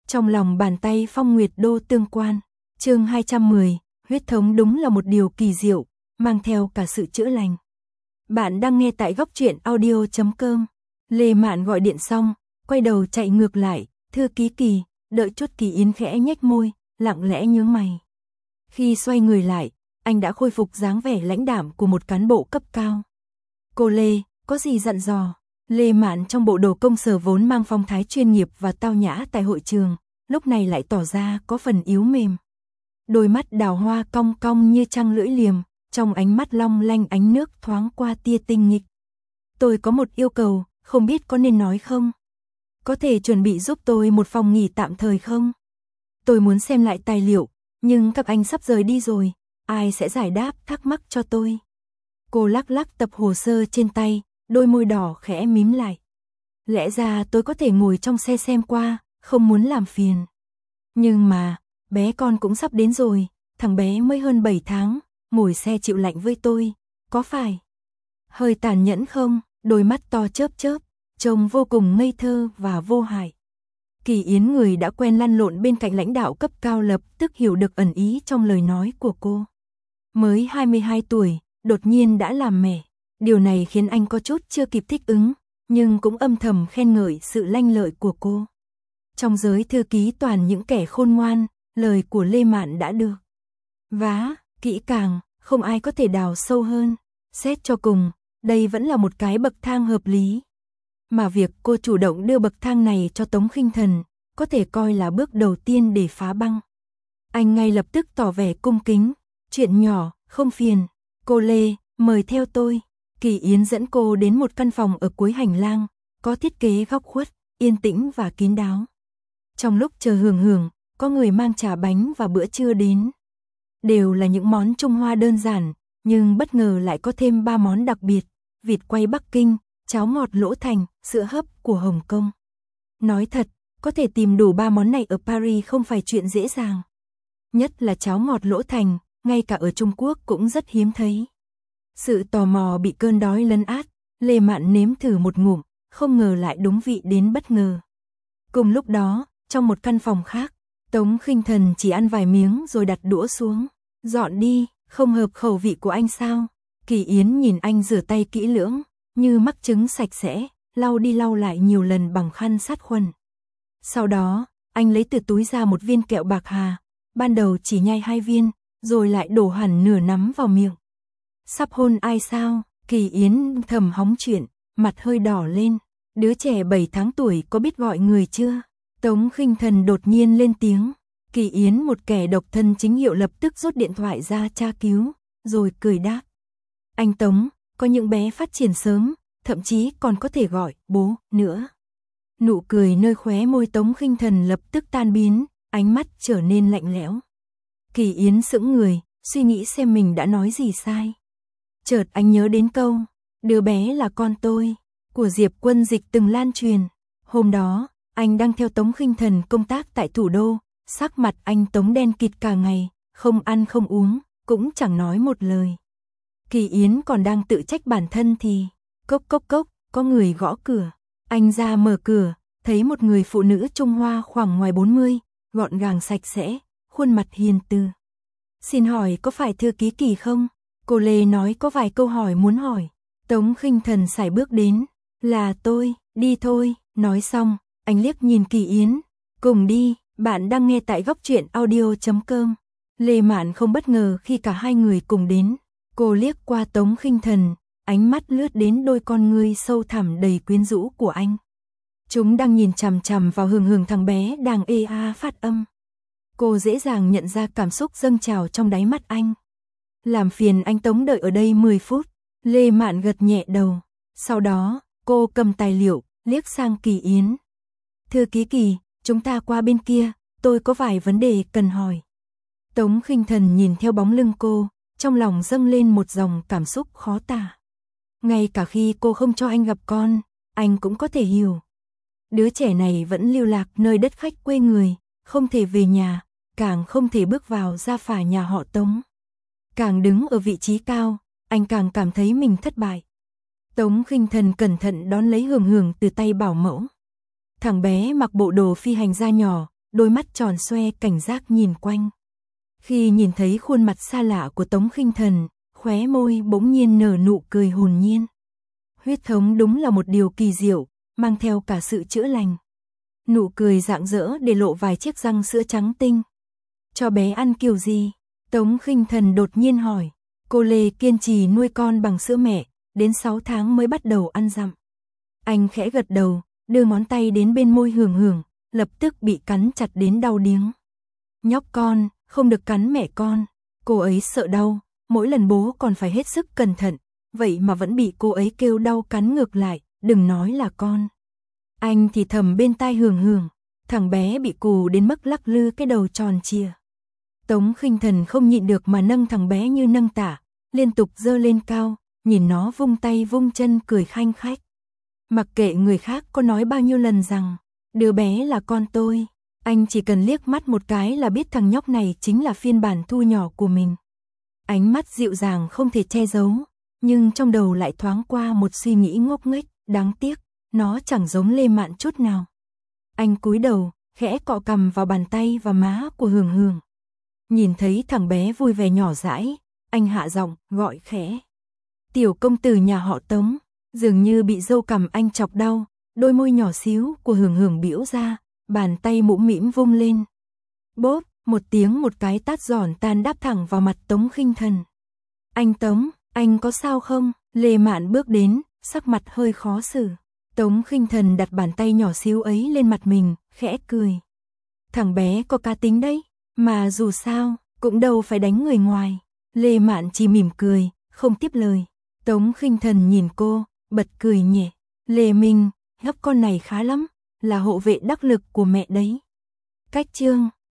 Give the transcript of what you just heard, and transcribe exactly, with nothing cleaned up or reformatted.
Trong lòng bàn tay Phong Nguyệt Đô tương quan. Chương hai trăm mười, huyết thống đúng là một điều kỳ diệu, mang theo cả sự chữa lành. Bạn đang nghe tại góc truyện audio chấm com. Lê Mạn gọi điện xong, quay đầu chạy ngược lại, thư ký Kỳ, đợi chút Kỳ Yến khẽ nhếch môi, lặng lẽ nhướng mày. Khi xoay người lại, anh đã khôi phục dáng vẻ lãnh đạm của một cán bộ cấp cao. Cô Lê, có gì dặn dò? Lê Mạn trong bộ đồ công sở vốn mang phong thái chuyên nghiệp và tao nhã tại hội trường, lúc này lại tỏ ra có phần yếu mềm. Đôi mắt đào hoa cong cong như trăng lưỡi liềm, trong ánh mắt long lanh ánh nước thoáng qua tia tinh nghịch. Tôi có một yêu cầu, không biết có nên nói không? Có thể chuẩn bị giúp tôi một phòng nghỉ tạm thời không? Tôi muốn xem lại tài liệu, nhưng các anh sắp rời đi rồi, ai sẽ giải đáp thắc mắc cho tôi? Cô lắc lắc tập hồ sơ trên tay, đôi môi đỏ khẽ mím lại. Lẽ ra tôi có thể ngồi trong xe xem qua, không muốn làm phiền. Nhưng mà, bé con cũng sắp đến rồi, thằng bé mới hơn bảy tháng, ngồi xe chịu lạnh với tôi, có phải hơi tàn nhẫn không? Đôi mắt to chớp chớp, trông vô cùng ngây thơ và vô hại. Kỳ Yến, người đã quen lăn lộn bên cạnh lãnh đạo cấp cao, lập tức hiểu được ẩn ý trong lời nói của cô. Mới hai mươi hai tuổi, đột nhiên đã làm mẹ. Điều này khiến anh có chút chưa kịp thích ứng, nhưng cũng âm thầm khen ngợi sự lanh lợi của cô. Trong giới thư ký toàn những kẻ khôn ngoan, lời của Lê Mạn đã được vá kỹ càng, không ai có thể đào sâu hơn. Xét cho cùng, đây vẫn là một cái bậc thang hợp lý. Mà việc cô chủ động đưa bậc thang này cho Tống Khinh Thần, có thể coi là bước đầu tiên để phá băng. Anh ngay lập tức tỏ vẻ cung kính, chuyện nhỏ, không phiền. Cô Lê, mời theo tôi. Kỳ Yến dẫn cô đến một căn phòng ở cuối hành lang, có thiết kế góc khuất, yên tĩnh và kín đáo. Trong lúc chờ hưởng hưởng, có người mang trà bánh và bữa trưa đến. Đều là những món Trung Hoa đơn giản, nhưng bất ngờ lại có thêm ba món đặc biệt: vịt quay Bắc Kinh, cháo ngọt Lỗ Thành, sữa hấp của Hồng Kông. Nói thật, có thể tìm đủ ba món này ở Paris không phải chuyện dễ dàng. Nhất là cháo ngọt Lỗ Thành, ngay cả ở Trung Quốc cũng rất hiếm thấy. Sự tò mò bị cơn đói lấn át, Lê Mạn nếm thử một ngụm, không ngờ lại đúng vị đến bất ngờ. Cùng lúc đó, trong một căn phòng khác, Tống Khinh Thần chỉ ăn vài miếng rồi đặt đũa xuống. Dọn đi, không hợp khẩu vị của anh sao? Kỳ Yến nhìn anh rửa tay kỹ lưỡng, như mắc trứng sạch sẽ, lau đi lau lại nhiều lần bằng khăn sát khuẩn. Sau đó, anh lấy từ túi ra một viên kẹo bạc hà, ban đầu chỉ nhai hai viên, rồi lại đổ hẳn nửa nắm vào miệng. Sắp hôn ai sao? Kỳ Yến thầm hóng chuyện, mặt hơi đỏ lên. Đứa trẻ bảy tháng tuổi có biết gọi người chưa? Tống Khinh Thần đột nhiên lên tiếng. Kỳ Yến, một kẻ độc thân chính hiệu, lập tức rút điện thoại ra tra cứu, rồi cười đáp. Anh Tống, có những bé phát triển sớm, thậm chí còn có thể gọi bố nữa. Nụ cười nơi khóe môi Tống Khinh Thần lập tức tan biến, ánh mắt trở nên lạnh lẽo. Kỳ Yến sững người, suy nghĩ xem mình đã nói gì sai. Chợt anh nhớ đến câu, đứa bé là con tôi, của Diệp Quân Dịch từng lan truyền. Hôm đó, anh đang theo Tống Khinh Thần công tác tại thủ đô, sắc mặt anh Tống đen kịt cả ngày, không ăn không uống, cũng chẳng nói một lời. Kỳ Yến còn đang tự trách bản thân thì, cốc cốc cốc, có người gõ cửa. Anh ra mở cửa, thấy một người phụ nữ Trung Hoa khoảng ngoài bốn mươi, gọn gàng sạch sẽ, khuôn mặt hiền từ. Xin hỏi có phải thư ký Kỳ không? Cô Lê nói có vài câu hỏi muốn hỏi. Tống Khinh Thần sải bước đến. Là tôi, đi thôi. Nói xong, anh liếc nhìn Kỳ Yến. Cùng đi, bạn đang nghe tại góc truyện audio chấm com. Lê Mạn không bất ngờ khi cả hai người cùng đến. Cô liếc qua Tống Khinh Thần, ánh mắt lướt đến đôi con ngươi sâu thẳm đầy quyến rũ của anh. Chúng đang nhìn chằm chằm vào Hường Hường, thằng bé đang ê a phát âm. Cô dễ dàng nhận ra cảm xúc dâng trào trong đáy mắt anh. Làm phiền anh Tống đợi ở đây mười phút. Lê Mạn gật nhẹ đầu. Sau đó, cô cầm tài liệu, liếc sang Kỳ Yến. Thư ký Kỳ, chúng ta qua bên kia, tôi có vài vấn đề cần hỏi. Tống Khinh Thần nhìn theo bóng lưng cô, trong lòng dâng lên một dòng cảm xúc khó tả. Ngay cả khi cô không cho anh gặp con, anh cũng có thể hiểu. Đứa trẻ này vẫn lưu lạc nơi đất khách quê người, không thể về nhà, càng không thể bước vào gia phả nhà họ Tống. Càng đứng ở vị trí cao, anh càng cảm thấy mình thất bại. Tống Khinh Thần cẩn thận đón lấy Hường Hường từ tay bảo mẫu. Thằng bé mặc bộ đồ phi hành gia nhỏ, đôi mắt tròn xoe cảnh giác nhìn quanh. Khi nhìn thấy khuôn mặt xa lạ của Tống Khinh Thần, khóe môi bỗng nhiên nở nụ cười hồn nhiên. Huyết thống đúng là một điều kỳ diệu, mang theo cả sự chữa lành. Nụ cười rạng rỡ để lộ vài chiếc răng sữa trắng tinh. Cho bé ăn kiểu gì? Tống Khinh Thần đột nhiên hỏi. Cô Lê kiên trì nuôi con bằng sữa mẹ, đến sáu tháng mới bắt đầu ăn dặm. Anh khẽ gật đầu, đưa ngón tay đến bên môi hưởng hưởng, lập tức bị cắn chặt đến đau điếng. Nhóc con, không được cắn mẹ con. Cô ấy sợ đau, mỗi lần bố còn phải hết sức cẩn thận, vậy mà vẫn bị cô ấy kêu đau cắn ngược lại, đừng nói là con. Anh thì thầm bên tai hưởng hưởng, thằng bé bị cù đến mức lắc lư cái đầu tròn trịa. Tống Khinh Thần không nhịn được mà nâng thằng bé như nâng tả, liên tục giơ lên cao, nhìn nó vung tay vung chân cười khanh khách. Mặc kệ người khác có nói bao nhiêu lần rằng, đứa bé là con tôi, anh chỉ cần liếc mắt một cái là biết thằng nhóc này chính là phiên bản thu nhỏ của mình. Ánh mắt dịu dàng không thể che giấu, nhưng trong đầu lại thoáng qua một suy nghĩ ngốc nghếch, đáng tiếc, nó chẳng giống Lê Mạn chút nào. Anh cúi đầu, khẽ cọ cằm vào bàn tay và má của Hường Hường. Nhìn thấy thằng bé vui vẻ nhỏ dãi, anh hạ giọng, gọi khẽ. Tiểu công tử nhà họ Tống, dường như bị dâu cằm anh chọc đau, đôi môi nhỏ xíu của Hường Hường biểu ra, bàn tay mũm mĩm vung lên. Bốp, một tiếng một cái tát giòn tan đáp thẳng vào mặt Tống Khinh Thần. Anh Tống, anh có sao không? Lê Mạn bước đến, sắc mặt hơi khó xử. Tống Khinh Thần đặt bàn tay nhỏ xíu ấy lên mặt mình, khẽ cười. Thằng bé có cá tính đấy, mà dù sao, cũng đâu phải đánh người ngoài. Lê Mạn chỉ mỉm cười, không tiếp lời. Tống Khinh Thần nhìn cô, bật cười nhẹ. Lê Minh, nhóc con này khá lắm, là hộ vệ đắc lực của mẹ đấy. Cách chương